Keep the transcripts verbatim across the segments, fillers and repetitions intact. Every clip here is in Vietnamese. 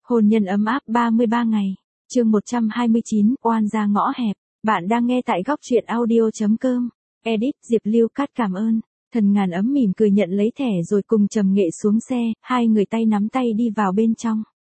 Hôn nhân ấm áp ba mươi ba ngày. Chương một trăm hai mươi chín, oan gia ngõ hẹp. Bạn đang nghe tại góc truyện audio chấm com. Edit Diệp Lưu Cát cảm ơn. Thần Ngàn Ấm mỉm cười nhận lấy thẻ rồi cùng Trầm Nghệ xuống xe, hai người tay nắm tay đi vào bên trong.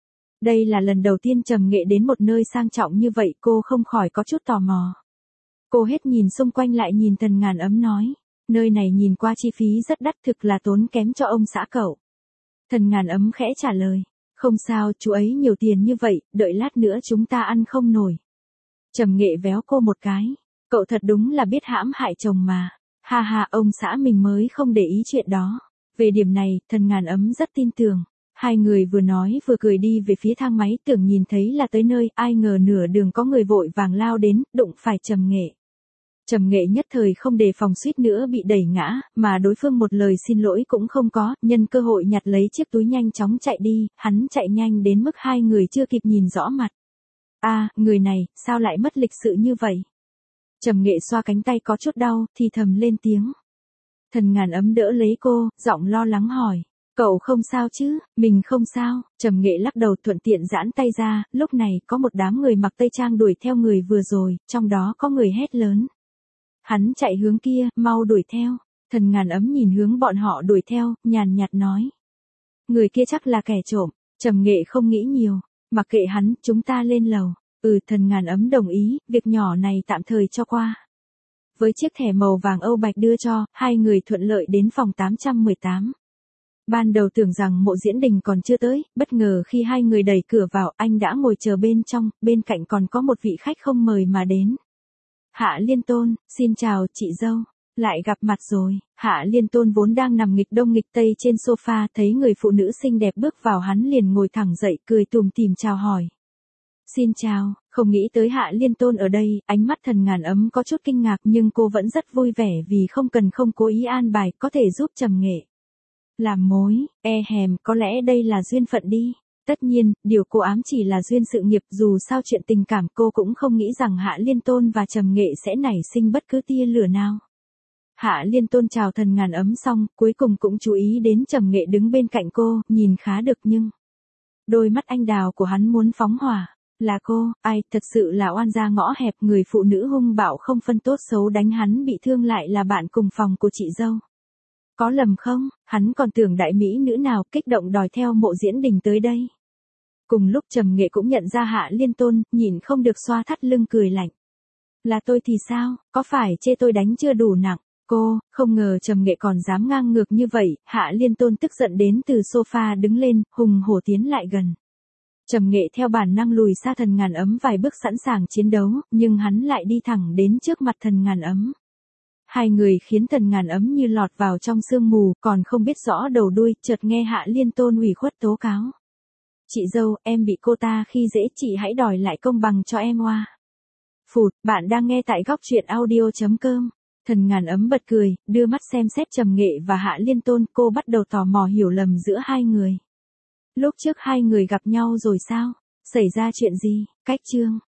Đây là lần đầu tiên Trầm Nghệ đến một nơi sang trọng như vậy, cô không khỏi có chút tò mò. Cô hết nhìn xung quanh lại nhìn Thần Ngàn Ấm nói, nơi này nhìn qua chi phí rất đắt, thực là tốn kém cho ông xã cậu. Thần Ngàn Ấm khẽ trả lời, không sao, chú ấy nhiều tiền như vậy, đợi lát nữa chúng ta ăn không nổi. Trầm Nghệ véo cô một cái, cậu thật đúng là biết hãm hại chồng mà. Ha ha, ông xã mình mới không để ý chuyện đó. Về điểm này, Thần Ngàn Ấm rất tin tưởng. Hai người vừa nói vừa cười đi về phía thang máy, tưởng nhìn thấy là tới nơi, ai ngờ nửa đường có người vội vàng lao đến, đụng phải Trầm Nghệ. Trầm Nghệ nhất thời không đề phòng suýt nữa bị đẩy ngã, mà đối phương một lời xin lỗi cũng không có, nhân cơ hội nhặt lấy chiếc túi nhanh chóng chạy đi, hắn chạy nhanh đến mức hai người chưa kịp nhìn rõ mặt. A, à, người này, sao lại mất lịch sự như vậy? Trầm Nghệ xoa cánh tay có chút đau, thì thầm lên tiếng. Thần Ngàn Ấm đỡ lấy cô, giọng lo lắng hỏi, cậu không sao chứ? Mình không sao. Trầm Nghệ lắc đầu thuận tiện giãn tay ra, lúc này có một đám người mặc tây trang đuổi theo người vừa rồi, trong đó có người hét lớn. Hắn chạy hướng kia, mau đuổi theo. Thần Ngàn Ấm nhìn hướng bọn họ đuổi theo, nhàn nhạt nói. Người kia chắc là kẻ trộm. Trầm Nghệ không nghĩ nhiều, mặc kệ hắn, chúng ta lên lầu. Ừ, Thần Ngàn Ấm đồng ý, việc nhỏ này tạm thời cho qua. Với chiếc thẻ màu vàng âu bạch đưa cho, hai người thuận lợi đến phòng tám trăm mười tám. Ban đầu tưởng rằng Mộ Diễn Đình còn chưa tới, bất ngờ khi hai người đẩy cửa vào, anh đã ngồi chờ bên trong, bên cạnh còn có một vị khách không mời mà đến. Hạ Liên Tôn, xin chào chị dâu, lại gặp mặt rồi. Hạ Liên Tôn vốn đang nằm nghịch đông nghịch tây trên sofa, thấy người phụ nữ xinh đẹp bước vào hắn liền ngồi thẳng dậy, cười tùm tìm chào hỏi. Xin chào, không nghĩ tới Hạ Liên Tôn ở đây, ánh mắt Thần Ngàn Ấm có chút kinh ngạc nhưng cô vẫn rất vui vẻ vì không cần không cố ý an bài, có thể giúp Trầm Nghệ làm mối, e hèm, có lẽ đây là duyên phận đi. Tất nhiên, điều cô ám chỉ là duyên sự nghiệp, dù sao chuyện tình cảm cô cũng không nghĩ rằng Hạ Liên Tôn và Trầm Nghệ sẽ nảy sinh bất cứ tia lửa nào. Hạ Liên Tôn chào Thần Ngàn Ấm xong, cuối cùng cũng chú ý đến Trầm Nghệ đứng bên cạnh cô, nhìn khá được nhưng đôi mắt anh đào của hắn muốn phóng hỏa. Là cô, ai, thật sự là oan gia ngõ hẹp, người phụ nữ hung bạo không phân tốt xấu đánh hắn bị thương lại là bạn cùng phòng của chị dâu. Có lầm không, hắn còn tưởng đại mỹ nữ nào kích động đòi theo Mộ Diễn Đình tới đây. Cùng lúc Trầm Nghệ cũng nhận ra Hạ Liên Tôn, nhìn không được xoa thắt lưng cười lạnh. Là tôi thì sao, có phải chê tôi đánh chưa đủ nặng? Cô, không ngờ Trầm Nghệ còn dám ngang ngược như vậy. Hạ Liên Tôn tức giận đến từ sofa đứng lên, hùng hổ tiến lại gần. Trầm Nghệ theo bản năng lùi xa Thần Ngàn Ấm vài bước sẵn sàng chiến đấu, nhưng hắn lại đi thẳng đến trước mặt Thần Ngàn Ấm. Hai người khiến Thần Ngàn Ấm như lọt vào trong sương mù, còn không biết rõ đầu đuôi, chợt nghe Hạ Liên Tôn ủy khuất tố cáo. Chị dâu, em bị cô ta khi dễ, chị hãy đòi lại công bằng cho em oa. Phụt, bạn đang nghe tại góc truyện audio chấm com. Thần Ngàn Ấm bật cười, đưa mắt xem xét Trầm Nghệ và Hạ Liên Tôn, cô bắt đầu tò mò hiểu lầm giữa hai người. Lúc trước hai người gặp nhau rồi sao? Xảy ra chuyện gì? Cách chương.